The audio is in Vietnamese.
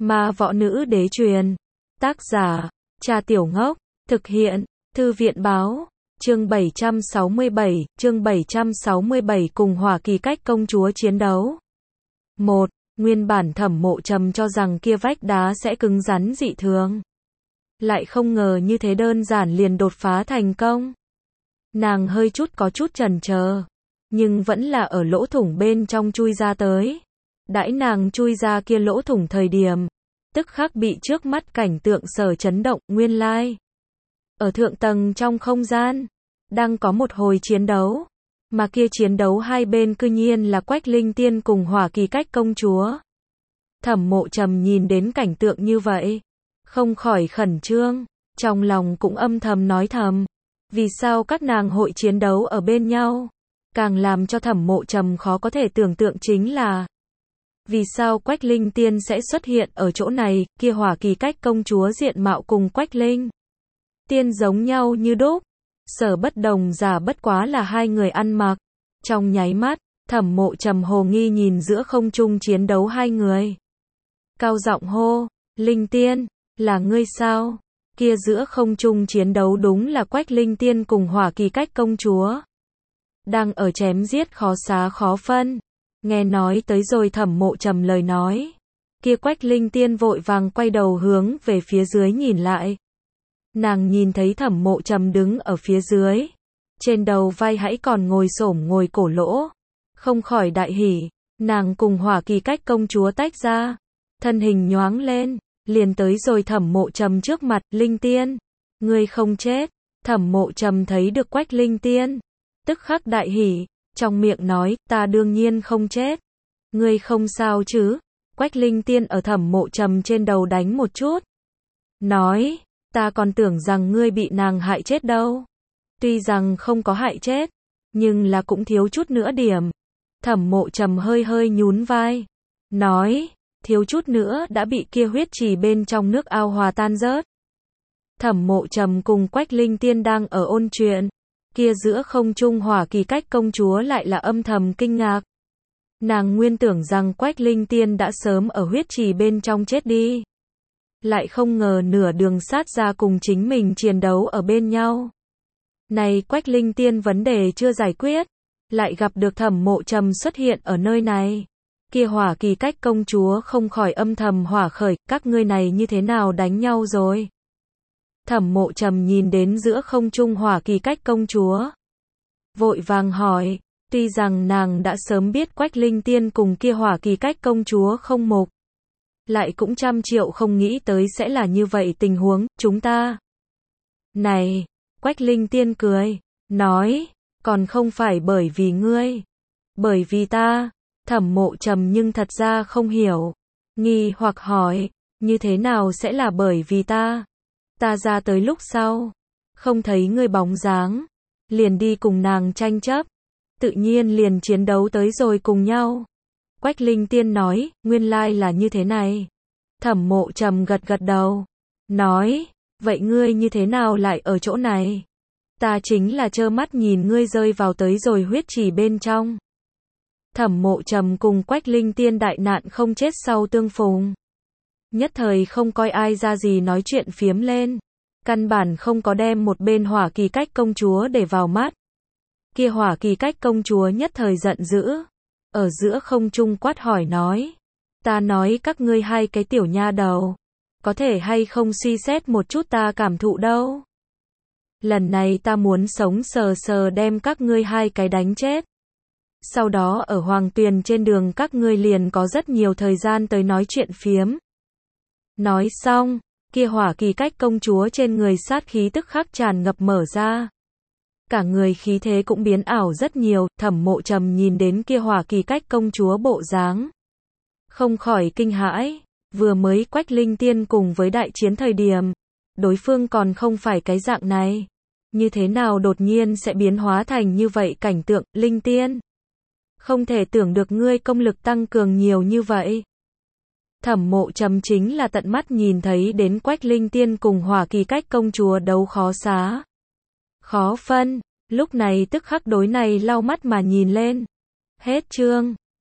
Ma võ nữ đế truyền. Tác giả, Trà Tiểu Ngốc. Thực hiện, Thư viện báo. Chương 767 cùng Hỏa Kỳ Cách công chúa chiến đấu. 1. Nguyên bản Thẩm Mộ Trầm cho rằng kia vách đá sẽ cứng rắn dị thường. Lại không ngờ như thế đơn giản liền đột phá thành công. Nàng hơi có chút chần chờ, nhưng vẫn là ở lỗ thủng bên trong chui ra tới. Đãi nàng chui ra kia lỗ thủng thời điểm, tức khắc bị trước mắt cảnh tượng sở chấn động. Nguyên lai, ở thượng tầng trong không gian, đang có một hồi chiến đấu, mà kia chiến đấu hai bên cư nhiên là Quách Linh Tiên cùng Hỏa Kỳ Cách công chúa. Thẩm Mộ Trầm nhìn đến cảnh tượng như vậy, không khỏi khẩn trương, trong lòng cũng âm thầm nói thầm, vì sao các nàng hội chiến đấu ở bên nhau? Càng làm cho Thẩm Mộ Trầm khó có thể tưởng tượng chính là, vì sao Quách Linh Tiên sẽ xuất hiện ở chỗ này? Kia Hỏa Kỳ Cách công chúa diện mạo cùng Quách Linh Tiên giống nhau như đúc, sở bất đồng giả bất quá là hai người ăn mặc. Trong nháy mắt, Thẩm Mộ Trầm hồ nghi nhìn giữa không trung chiến đấu hai người, cao giọng hô, Linh Tiên, là ngươi sao? Kia giữa không trung chiến đấu đúng là Quách Linh Tiên cùng Hỏa Kỳ Cách công chúa, đang ở chém giết khó xá khó phân. Nghe nói tới rồi Thẩm Mộ Trầm lời nói, kia Quách Linh Tiên vội vàng quay đầu hướng về phía dưới nhìn lại. Nàng nhìn thấy Thẩm Mộ Trầm đứng ở phía dưới, trên đầu vai hãy còn ngồi xổm ngồi cổ lỗ, không khỏi đại hỉ. Nàng cùng Hỏa Kỳ Cách công chúa tách ra, thân hình nhoáng lên, liền tới rồi Thẩm Mộ Trầm trước mặt. Linh Tiên, ngươi không chết. Thẩm Mộ Trầm thấy được Quách Linh Tiên, tức khắc đại hỉ, trong miệng nói, ta đương nhiên không chết. Ngươi không sao chứ? Quách Linh Tiên ở Thẩm Mộ Trầm trên đầu đánh một chút, nói, ta còn tưởng rằng ngươi bị nàng hại chết đâu. Tuy rằng không có hại chết, nhưng là cũng thiếu chút nữa điểm. Thẩm Mộ Trầm hơi nhún vai, nói, thiếu chút nữa đã bị kia huyết trì bên trong nước ao hòa tan rớt. Thẩm Mộ Trầm cùng Quách Linh Tiên đang ở ôn chuyện, kia giữa không trung Hỏa Kỳ Cách công chúa lại là âm thầm kinh ngạc. Nàng nguyên tưởng rằng Quách Linh Tiên đã sớm ở huyết trì bên trong chết đi, lại không ngờ nửa đường sát ra cùng chính mình chiến đấu ở bên nhau. Này Quách Linh Tiên vấn đề chưa giải quyết, lại gặp được Thẩm Mộ Trầm xuất hiện ở nơi này. Kia Hỏa Kỳ Cách công chúa không khỏi âm thầm hỏa khởi, các ngươi này như thế nào đánh nhau rồi? Thẩm Mộ Trầm nhìn đến giữa không trung Hỏa Kỳ Cách công chúa, vội vàng hỏi, tuy rằng nàng đã sớm biết Quách Linh Tiên cùng kia Hỏa Kỳ Cách công chúa không mục, lại cũng trăm triệu không nghĩ tới sẽ là như vậy tình huống. Chúng ta, này, Quách Linh Tiên cười, nói, còn không phải bởi vì ngươi, bởi vì ta. Thẩm Mộ Trầm nhưng thật ra không hiểu, nghi hoặc hỏi, như thế nào sẽ là bởi vì ta? Ta ra tới lúc sau, không thấy ngươi bóng dáng, liền đi cùng nàng tranh chấp, tự nhiên liền chiến đấu tới rồi cùng nhau. Quách Linh Tiên nói, nguyên lai là như thế này. Thẩm Mộ Trầm gật đầu, nói, vậy ngươi như thế nào lại ở chỗ này? Ta chính là trơ mắt nhìn ngươi rơi vào tới rồi huyết trì bên trong. Thẩm Mộ Trầm cùng Quách Linh Tiên đại nạn không chết sau tương phùng, nhất thời không coi ai ra gì nói chuyện phiếm lên, căn bản không có đem một bên Hỏa Kỳ Cách công chúa để vào mắt. Kia Hỏa Kỳ Cách công chúa nhất thời giận dữ, ở giữa không trung quát hỏi nói, ta nói các ngươi hai cái tiểu nha đầu, có thể hay không suy xét một chút ta cảm thụ đâu. Lần này ta muốn sống sờ sờ đem các ngươi hai cái đánh chết. Sau đó ở Hoàng Tuyền trên đường các ngươi liền có rất nhiều thời gian tới nói chuyện phiếm. Nói xong, kia Hỏa Kỳ Cách công chúa trên người sát khí tức khắc tràn ngập mở ra. Cả người khí thế cũng biến ảo rất nhiều. Thẩm Mộ Trầm nhìn đến kia Hỏa Kỳ Cách công chúa bộ dáng, không khỏi kinh hãi. Vừa mới Quách Linh Tiên cùng với đại chiến thời điểm, đối phương còn không phải cái dạng này. Như thế nào đột nhiên sẽ biến hóa thành như vậy cảnh tượng? Linh Tiên, không thể tưởng được ngươi công lực tăng cường nhiều như vậy. Thẩm Mộ Trầm chính là tận mắt nhìn thấy đến Quách Linh Tiên cùng Hỏa Kỳ Cách công chúa đấu khó xá khó phân, lúc này tức khắc đối này lau mắt mà nhìn lên. Hết chương.